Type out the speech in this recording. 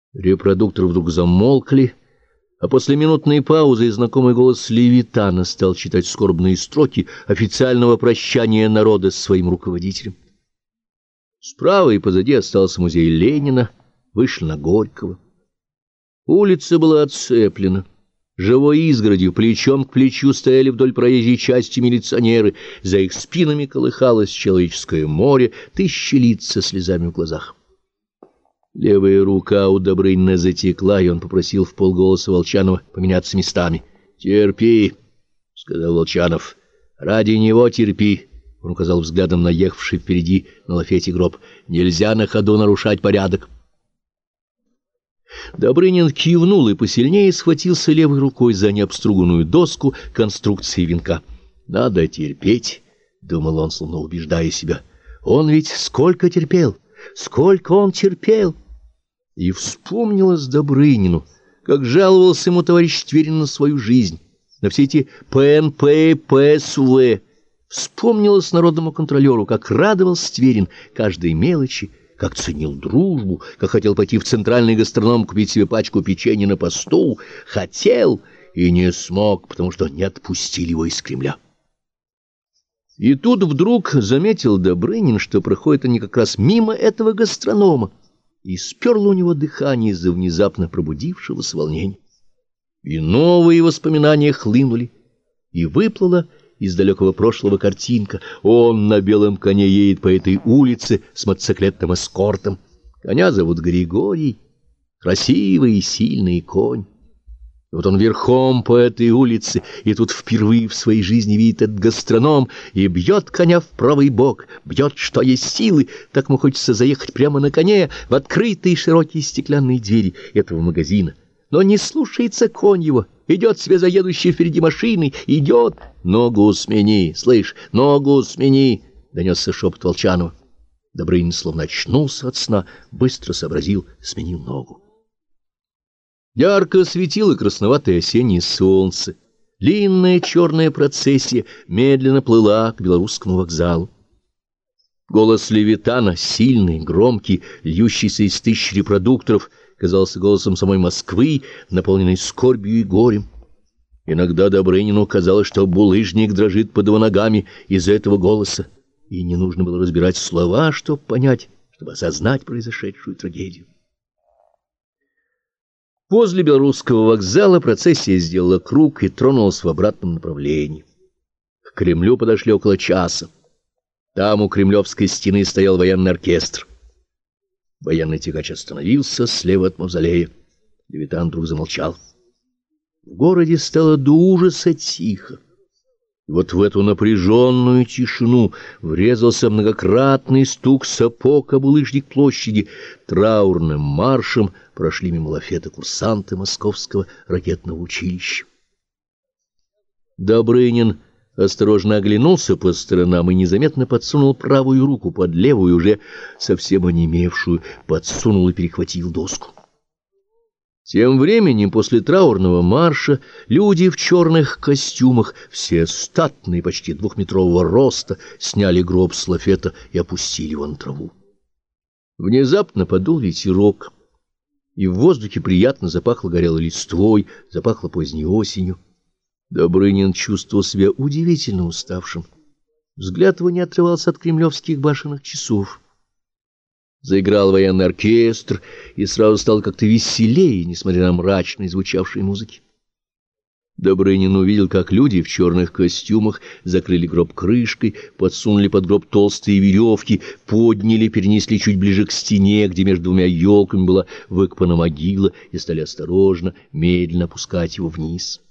Репродукторы вдруг замолкли, а после минутной паузы знакомый голос Левитана стал читать скорбные строки официального прощания народа с своим руководителем. Справа и позади остался музей Ленина, вышли на Горького. Улица была оцеплена. Живой изгородью, плечом к плечу стояли вдоль проезжей части милиционеры, за их спинами колыхалось человеческое море, тысячи лиц со слезами в глазах. Левая рука у Добрынина затекла, и он попросил вполголоса Волчанова поменяться местами. — Терпи, — сказал Волчанов, — ради него терпи. Он указал взглядом на ехавший впереди на лафете гроб. — Нельзя на ходу нарушать порядок. Добрынин кивнул и посильнее схватился левой рукой за необструганную доску конструкции венка. — Надо терпеть, — думал он, словно убеждая себя. — Он ведь сколько терпел, сколько он терпел! И вспомнилось Добрынину, как жаловался ему товарищ Тверин на свою жизнь, на все эти ПНП и ПСВ. Вспомнилось народному контролеру, как радовался Тверин каждой мелочи, как ценил дружбу, как хотел пойти в центральный гастроном купить себе пачку печенья на посту, хотел и не смог, потому что не отпустили его из Кремля. И тут вдруг заметил Добрынин, что проходят они как раз мимо этого гастронома, и сперло у него дыхание из-за внезапно пробудившегося волнения. И новые воспоминания хлынули, и выплыла из далекого прошлого картинка. Он на белом коне едет по этой улице с мотоциклетным эскортом. Коня зовут Григорий, красивый и сильный конь. И вот он верхом по этой улице, и тут впервые в своей жизни видит этот гастроном, и бьет коня в правый бок, бьет, что есть силы. Так ему хочется заехать прямо на коне в открытые широкие стеклянные двери этого магазина. Но не слушается конь его, идет себе за едущей впереди машиной, идет. «Ногу смени, слышь, ногу смени!» — донесся шепот Волчанова. Добрынин словно очнулся от сна, быстро сообразил, сменил ногу. Ярко светило красноватое осеннее солнце. Длинная черная процессия медленно плыла к Белорусскому вокзалу. Голос Левитана, сильный, громкий, льющийся из тысяч репродукторов, казался голосом самой Москвы, наполненной скорбью и горем. Иногда Добрынину казалось, что булыжник дрожит под его ногами из-за этого голоса, и не нужно было разбирать слова, чтобы понять, чтобы осознать произошедшую трагедию. Возле Белорусского вокзала процессия сделала круг и тронулась в обратном направлении. К Кремлю подошли около часа. Там у Кремлевской стены стоял военный оркестр. Военный тягач остановился слева от мавзолея. Левитан вдруг замолчал. В городе стало до ужаса тихо. И вот в эту напряженную тишину врезался многократный стук сапог об булыжник площади. Траурным маршем прошли мимо лафета курсанты Московского ракетного училища. Добрынин осторожно оглянулся по сторонам и незаметно подсунул правую руку под левую, уже совсем онемевшую, подсунул и перехватил доску. Тем временем, после траурного марша, люди в черных костюмах, все статные, почти двухметрового роста, сняли гроб с лафета и опустили его на траву. Внезапно подул ветерок, и в воздухе приятно запахло горелой листвой, запахло поздней осенью. Добрынин чувствовал себя удивительно уставшим. Взгляд его не отрывался от кремлевских башенных часов. Заиграл военный оркестр, и сразу стало как-то веселее, несмотря на мрачные звучавшие музыки. Добрынин увидел, как люди в черных костюмах закрыли гроб крышкой, подсунули под гроб толстые веревки, подняли, перенесли чуть ближе к стене, где между двумя елками была выкопана могила, и стали осторожно, медленно опускать его вниз.